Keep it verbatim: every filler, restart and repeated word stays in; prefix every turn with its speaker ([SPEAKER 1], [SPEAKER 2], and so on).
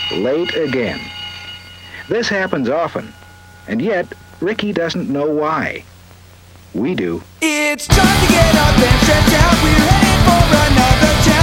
[SPEAKER 1] late again. This happens often, and yet Ricky doesn't know why. We do.
[SPEAKER 2] It's time to get up and stretch out. We're heading for another chance.